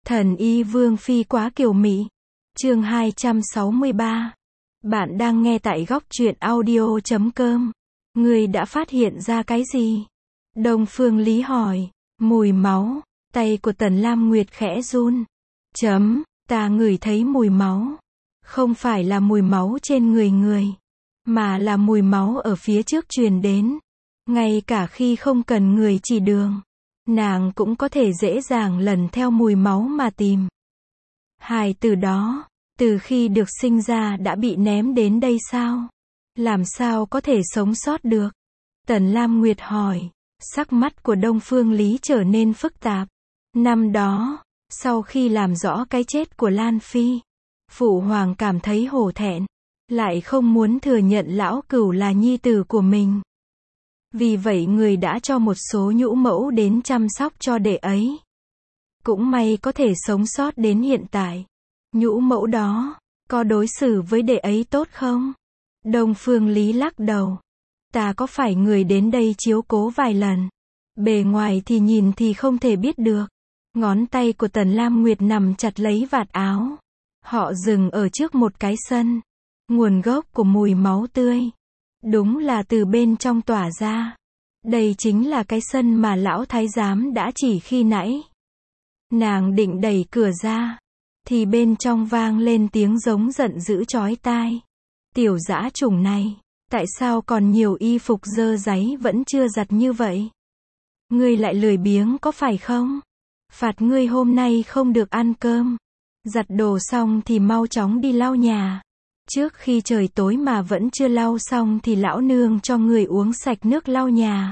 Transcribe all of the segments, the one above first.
Thần y vương phi quá kiều mỹ. Chương 263. Bạn đang nghe tại góc truyện audio.com. Ngươi đã phát hiện ra cái gì? Đông Phương Lý hỏi. Mùi máu. Tay của Tần Lam Nguyệt khẽ run. Ta ngửi thấy mùi máu. Không phải là mùi máu trên người, mà là mùi máu ở phía trước truyền đến. Ngay cả khi không cần người chỉ đường, nàng cũng có thể dễ dàng lần theo mùi máu mà tìm. Hài tử đó, từ khi được sinh ra đã bị ném đến đây sao? Làm sao có thể sống sót được? Tần Lam Nguyệt hỏi. Sắc mắt của Đông Phương Lý trở nên phức tạp. Năm đó, sau khi làm rõ cái chết của Lan Phi, Phụ Hoàng cảm thấy hổ thẹn, lại không muốn thừa nhận lão cửu là nhi tử của mình. Vì vậy người đã cho một số nhũ mẫu đến chăm sóc cho đệ ấy. Cũng may có thể sống sót đến hiện tại. Nhũ mẫu đó, có đối xử với đệ ấy tốt không? Đông Phương Lý lắc đầu. Ta có phải người đến đây chiếu cố vài lần. Bề ngoài thì nhìn thì không thể biết được. Ngón tay của Tần Lam Nguyệt nằm chặt lấy vạt áo. Họ dừng ở trước một cái sân. Nguồn gốc của mùi máu tươi, đúng là từ bên trong tỏa ra. Đây chính là cái sân mà lão thái giám đã chỉ khi nãy. Nàng định đẩy cửa ra, thì bên trong vang lên tiếng giống giận dữ chói tai. Tiểu dã chủng này, tại sao còn nhiều y phục dơ dáy vẫn chưa giặt như vậy? Ngươi lại lười biếng có phải không? Phạt ngươi hôm nay không được ăn cơm. Giặt đồ xong thì mau chóng đi lau nhà. Trước khi trời tối mà vẫn chưa lau xong thì lão nương cho người uống sạch nước lau nhà.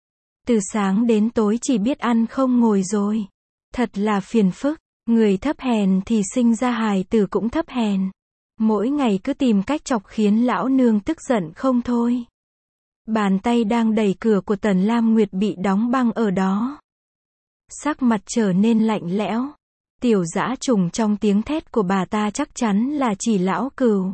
Từ sáng đến tối chỉ biết ăn không ngồi rồi. Thật là phiền phức. Người thấp hèn thì sinh ra hài tử cũng thấp hèn. Mỗi ngày cứ tìm cách chọc khiến lão nương tức giận không thôi. Bàn tay đang đẩy cửa của Tần Lam Nguyệt bị đóng băng ở đó. Sắc mặt trở nên lạnh lẽo. Tiểu dã trùng trong tiếng thét của bà ta chắc chắn là chỉ lão cửu.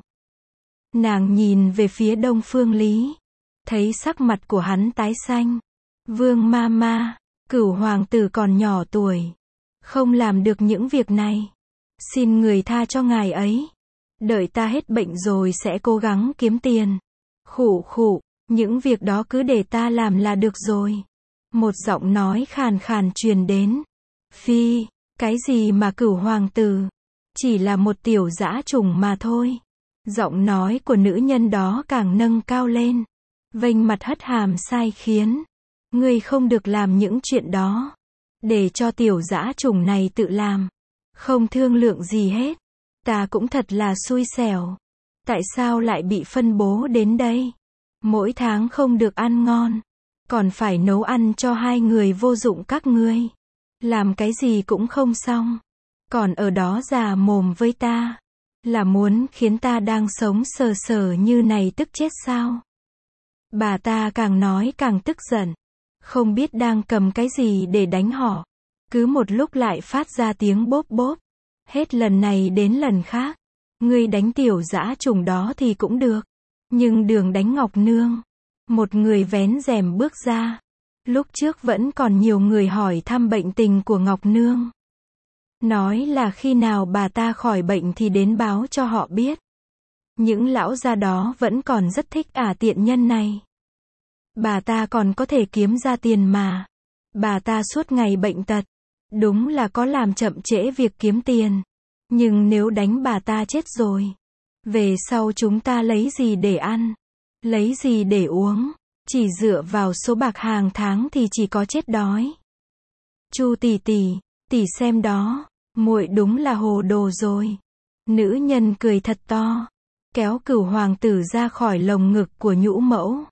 Nàng nhìn về phía Đông Phương Lý, thấy sắc mặt của hắn tái xanh. Vương ma ma, Cửu hoàng tử còn nhỏ tuổi, không làm được những việc này. Xin người tha cho ngài ấy. Đợi ta hết bệnh rồi sẽ cố gắng kiếm tiền. Khụ khụ, những việc đó cứ để ta làm là được rồi. Một giọng nói khàn khàn truyền đến. Phi, cái gì mà Cửu hoàng tử? Chỉ là một tiểu dã trùng mà thôi. Giọng nói của nữ nhân đó càng nâng cao lên. Vênh mặt hất hàm sai khiến. Ngươi không được làm những chuyện đó. Để cho tiểu dã trùng này tự làm. Không thương lượng gì hết. Ta cũng thật là xui xẻo. Tại sao lại bị phân bố đến đây? Mỗi tháng không được ăn ngon. Còn phải nấu ăn cho hai người vô dụng các ngươi. Làm cái gì cũng không xong. Còn ở đó già mồm với ta. Là muốn khiến ta đang sống sờ sờ như này tức chết sao? Bà ta càng nói càng tức giận. Không biết đang cầm cái gì để đánh họ. Cứ một lúc lại phát ra tiếng bốp bốp. Hết lần này đến lần khác. Ngươi đánh tiểu dã trùng đó thì cũng được. Nhưng đừng đánh Ngọc Nương. Một người vén rèm bước ra. Lúc trước vẫn còn nhiều người hỏi thăm bệnh tình của Ngọc Nương. Nói là khi nào bà ta khỏi bệnh thì đến báo cho họ biết. Những lão gia đó vẫn còn rất thích tiện nhân này. Bà ta còn có thể kiếm ra tiền mà. Bà ta suốt ngày bệnh tật. Đúng là có làm chậm trễ việc kiếm tiền. Nhưng nếu đánh bà ta chết rồi, về sau chúng ta lấy gì để ăn? Lấy gì để uống? Chỉ dựa vào số bạc hàng tháng thì chỉ có chết đói. Chu tỷ tỷ xem đó, muội đúng là hồ đồ rồi. Nữ nhân cười thật to, kéo Cửu hoàng tử ra khỏi lồng ngực của nhũ mẫu.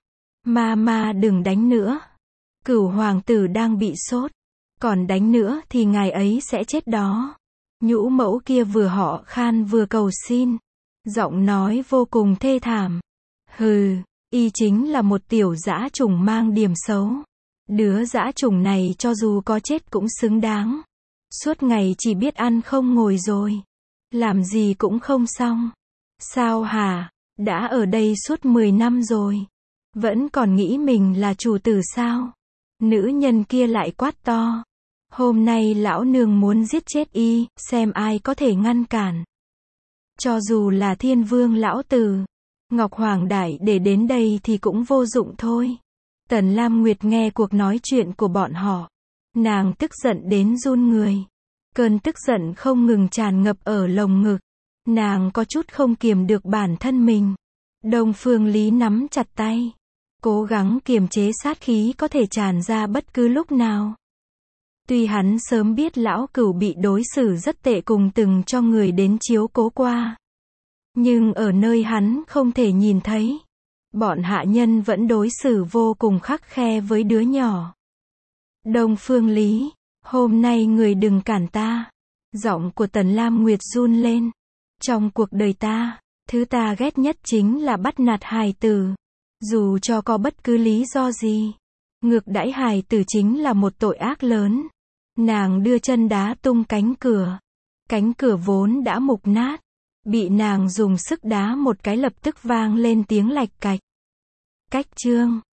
Ma đừng đánh nữa. Cửu hoàng tử đang bị sốt, còn đánh nữa thì ngài ấy sẽ chết đó. Nhũ mẫu kia vừa họ khan vừa cầu xin, giọng nói vô cùng thê thảm. Hừ, y chính là một tiểu dã trùng mang điểm xấu. Đứa dã trùng này cho dù có chết cũng xứng đáng. Suốt ngày chỉ biết ăn không ngồi rồi. Làm gì cũng không xong. Sao hả? Đã ở đây suốt 10 năm rồi. Vẫn còn nghĩ mình là chủ tử sao? Nữ nhân kia lại quát to. Hôm nay lão nương muốn giết chết y, xem ai có thể ngăn cản. Cho dù là Thiên Vương lão tử, Ngọc Hoàng Đại để đến đây thì cũng vô dụng thôi. Tần Lam Nguyệt nghe cuộc nói chuyện của bọn họ. Nàng tức giận đến run người. Cơn tức giận không ngừng tràn ngập ở lồng ngực. Nàng có chút không kiềm được bản thân mình. Đông Phương Lý nắm chặt tay. Cố gắng kiềm chế sát khí có thể tràn ra bất cứ lúc nào. Tuy hắn sớm biết lão cửu bị đối xử rất tệ cùng từng cho người đến chiếu cố qua. Nhưng ở nơi hắn không thể nhìn thấy. Bọn hạ nhân vẫn đối xử vô cùng khắt khe với đứa nhỏ. Đông Phương Lý, hôm nay người đừng cản ta. Giọng của Tần Lam Nguyệt run lên. Trong cuộc đời ta, thứ ta ghét nhất chính là bắt nạt hài tử. Dù cho có bất cứ lý do gì. Ngược đãi hài tử chính là một tội ác lớn. Nàng đưa chân đá tung cánh cửa. Cánh cửa vốn đã mục nát. Bị nàng dùng sức đá một cái lập tức vang lên tiếng lạch cạch. Cách chương